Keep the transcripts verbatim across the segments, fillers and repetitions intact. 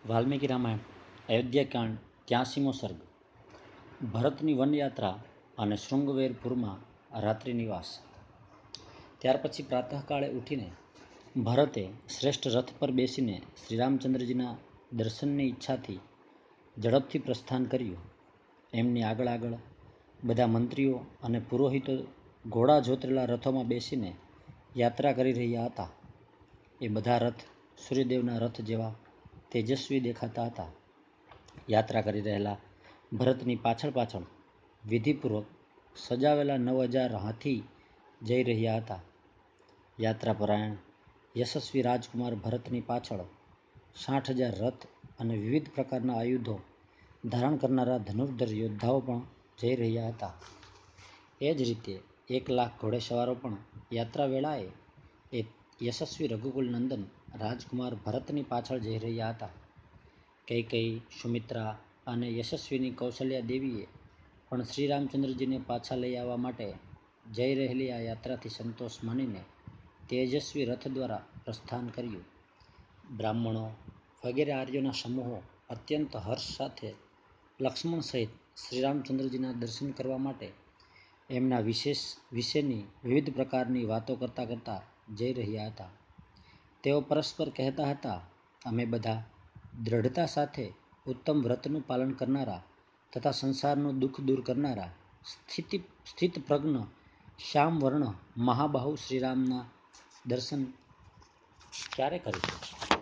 વાલ્મીકી રામાયણ અયોધ્યાકાંડ ત્યાસીમો સર્ગ. ભરતની વનયાત્રા અને શૃંગવેરપુરમાં રાત્રિ નિવાસ. ત્યાર પછી પ્રાતઃકાળે ઉઠીને ભરતે શ્રેષ્ઠ રથ પર બેસીને શ્રીરામચંદ્રજીના દર્શનની ઈચ્છાથી ઝડપથી પ્રસ્થાન કર્યું. એમની આગળ આગળ બધા મંત્રીઓ અને પુરોહિતો ઘોડા જોતરેલા રથોમાં બેસીને યાત્રા કરી રહ્યા હતા. એ બધા રથ સૂર્યદેવના રથ જેવા તેજસ્વી દેખાતા હતા. યાત્રા કરી રહેલા ભરતની પાછળ પાછળ વિધિપૂર્વક સજાવેલા નવ હજાર હાથી જઈ રહ્યા હતા. યાત્રાપરાયણ યશસ્વી રાજકુમાર ભરતની પાછળ સાઠ હજાર રથ અને વિવિધ પ્રકારના આયુધો ધારણ કરનારા ધનુર્ધર યોદ્ધાઓ પણ જઈ રહ્યા હતા. એ જ રીતે એક લાખ ઘોડેસવારો પણ યાત્રા વેળાએ એ યશસ્વી રઘુકુલ નંદન રાજકુમાર ભરતની પાછળ જઈ રહ્યા હતા. કૈકેયી, સુમિત્રા અને યશસ્વીની કૌશલ્યા દેવીએ પણ શ્રીરામચંદ્રજીને પાછા લઈ આવવા માટે જઈ રહેલી આ યાત્રાથી સંતોષ માનીને તેજસ્વી રથ દ્વારા પ્રસ્થાન કર્યું. બ્રાહ્મણો વગેરે આર્યોના સમૂહો અત્યંત હર્ષ સાથે લક્ષ્મણ સહિત શ્રીરામચંદ્રજીના દર્શન કરવા માટે એમના વિશેષ વિશેની વિવિધ પ્રકારની વાતો કરતા કરતા જઈ રહ્યા હતા. તેઓ પરસ્પર કહેતા હતા, અમે બધા દ્રઢતા સાથે ઉત્તમ વ્રતનું પાલન કરનારા તથા સંસારનું દુઃખ દૂર કરનારા સ્થિતિ સ્થિતપ્રજ્ઞ શ્યામવર્ણ મહાબાહુ શ્રીરામના દર્શન ક્યારે કરીશું?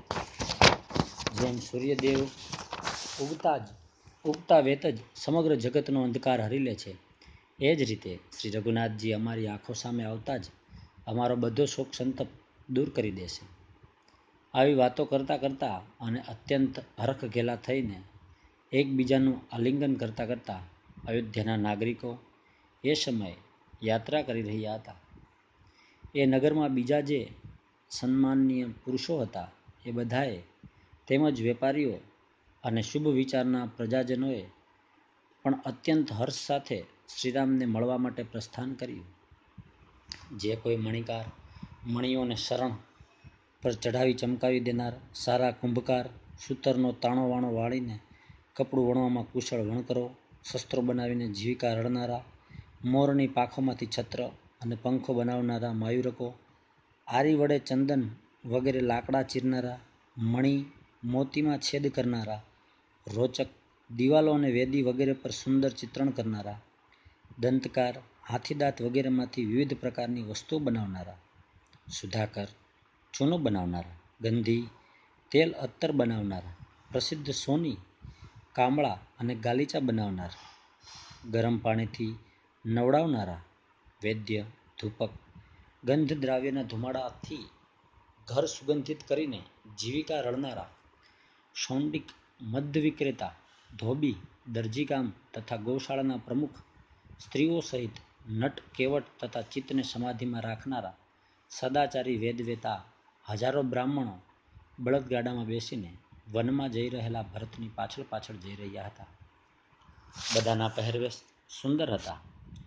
જેમ સૂર્યદેવ ઉગતા જ ઉગતા વેત જ સમગ્ર જગતનો અંધકાર હરી લે છે, એ જ રીતે શ્રી રઘુનાથજી અમારી આંખો સામે આવતા જ અમારો બધો શોક સંતપ દૂર કરી દેશે. આવી વાતો કરતા કરતા અને અત્યંત હરખ ઘેલા થઈને એકબીજાનું આલિંગન કરતા કરતા અયોધ્યાના નાગરિકો એ સમયે યાત્રા કરી રહ્યા હતા. એ નગરમાં બીજા જે સન્માનનીય પુરુષો હતા એ બધાએ તેમજ વેપારીઓ અને શુભ વિચારના પ્રજાજનોએ પણ અત્યંત હર્ષ સાથે શ્રીરામને મળવા માટે પ્રસ્થાન કર્યું. જે કોઈ મણિકાર મણિઓને શરણ પર ચઢાવી ચમકાવી દેનાર, સારા કુંભકાર સૂતરનો તાણો વાણો વાળીને કપડું વણવામાં કુશળ વણકરો, શસ્ત્રો બનાવીને જીવિકા રળનારા, મોરની પાંખોમાંથી છત્ર અને પંખો બનાવનારા માયુરકો, આરી વડે ચંદન વગેરે લાકડા ચીરનારા, મણિ મોતીમાં છેદ કરનારા, રોચક દિવાલો અને વેદી વગેરે પર સુંદર ચિત્રણ કરનારા, દંતકાર હાથીદાંત વગેરેમાંથી વિવિધ પ્રકારની વસ્તુઓ બનાવનારા, સુધાકર ચૂનો બનાવનારા, ગંધી તેલ અત્તર બનાવનારા, પ્રસિદ્ધ સોની કામળા અને ગાલીચા બનાવનાર, ગરમ પાણીથી નવડાવનારા, વૈદ્ય ધૂપક ગંધ દ્રાવ્યના ધુમાડાથી ઘર સુગંધિત કરીને જીવિકા રળનારા, શૌંડિક મદ્ય વિક્રેતા, ધોબી દરજીકામ તથા ગૌશાળાના પ્રમુખ, સ્ત્રીઓ સહિત નટ કેવટ તથા ચિત્તને સમાધિમાં રાખનારા સદાચારી વેદવેતા હજારો બ્રાહ્મણો બળદગાડામાં બેસીને વનમાં જઈ રહેલા ભરતની પાછળ પાછળ જઈ રહ્યા હતા. બધાના પહેરવેશ સુંદર હતા.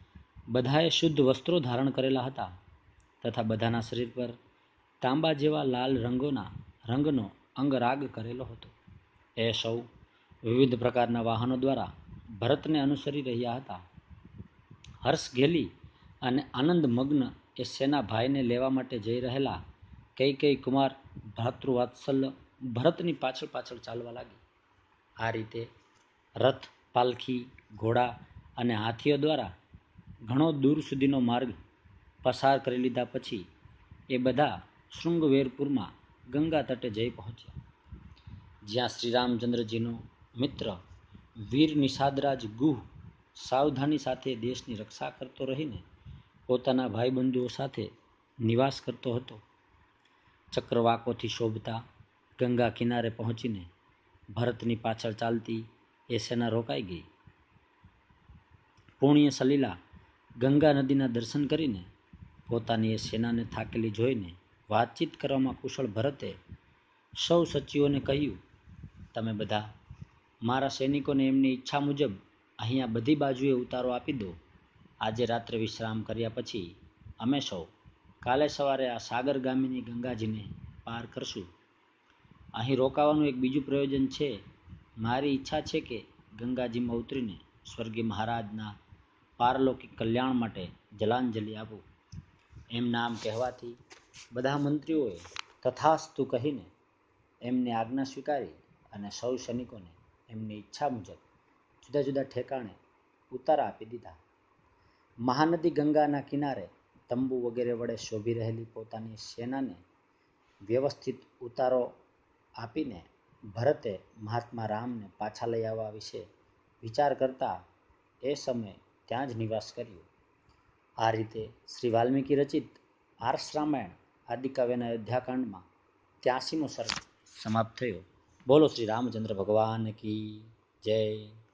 બધાએ શુદ્ધ વસ્ત્રો ધારણ કરેલા હતા તથા બધાના શરીર પર તાંબા જેવા લાલ રંગોના રંગનો અંગરાગ કરેલો હતો. એ સૌ વિવિધ પ્રકારના વાહનો દ્વારા ભરતને અનુસરી રહ્યા હતા. હર્ષ ઘેલી અને આનંદમગ્ન એ સેના ભાઈને લેવા માટે જઈ રહેલા કૈકેયી કુમાર ભાતૃવાત્સલ્ય ભરતની પાછળ પાછળ ચાલવા લાગી. આ રીતે રથ, પાલખી, ઘોડા અને હાથીઓ દ્વારા ઘણો દૂર સુધીનો માર્ગ પસાર કરી લીધા પછી એ બધા શૃંગવેરપુરમાં ગંગા તટે જઈ પહોંચ્યા. જ્યાં શ્રીરામચંદ્રજીનો મિત્ર વીર નિષાદરાજ ગુહ સાવધાની સાથે દેશની રક્ષા કરતો રહીને પોતાના ભાઈબંધુઓ સાથે નિવાસ કરતો હતો. ચક્રવાકોથી શોભતા ગંગા કિનારે પહોંચીને ભરતની પાછળ ચાલતી એ સેના રોકાઈ ગઈ. પુણ્ય સલીલા ગંગા નદીના દર્શન કરીને પોતાની એ સેનાને થાકેલી જોઈને વાતચીત કરવામાં કુશળ ભરતે સૌ સચિવોને કહ્યું, તમે બધા મારા સૈનિકોને એમની ઈચ્છા મુજબ અહીંયા બધી બાજુએ ઉતારો આપી દો. આજે રાત્રે વિશ્રામ કર્યા પછી અમે સૌ કાલે સવારે આ સાગરગામિની ગંગાજીને પાર કરશું. અહીં રોકાવાનું એક બીજું પ્રયોજન છે. મારી ઈચ્છા છે કે ગંગાજીમાં ઉતરીને સ્વર્ગીય મહારાજના પારલૌકિક કલ્યાણ માટે જલાંજલિ આપું. એમ નામ કહેવાથી બધા મંત્રીઓએ તથાસ્તુ કહીને એમની આજ્ઞા સ્વીકારી અને સૌ સૈનિકોને એમની ઈચ્છા મુજબ જુદા જુદા ઠેકાણે ઉતારા આપી દીધા. મહાનદી ગંગાના કિનારે તંબુ વગેરે વડે શોભી રહેલી પોતાની સેનાને વ્યવસ્થિત ઉતારો આપીને ભરતે મહાત્મા રામને પાછા લઈ આવવા વિશે વિચાર કરતા એ સમયે ત્યાં જ નિવાસ કર્યો. આ રીતે શ્રી વાલ્મીકી રચિત આર્ષ રામાયણ આદિકાવ્યના અયોધ્યાકાંડમાં ત્યાસીમો સર્ગ સમાપ્ત થયો. બોલો શ્રી રામચંદ્ર ભગવાન કી જય.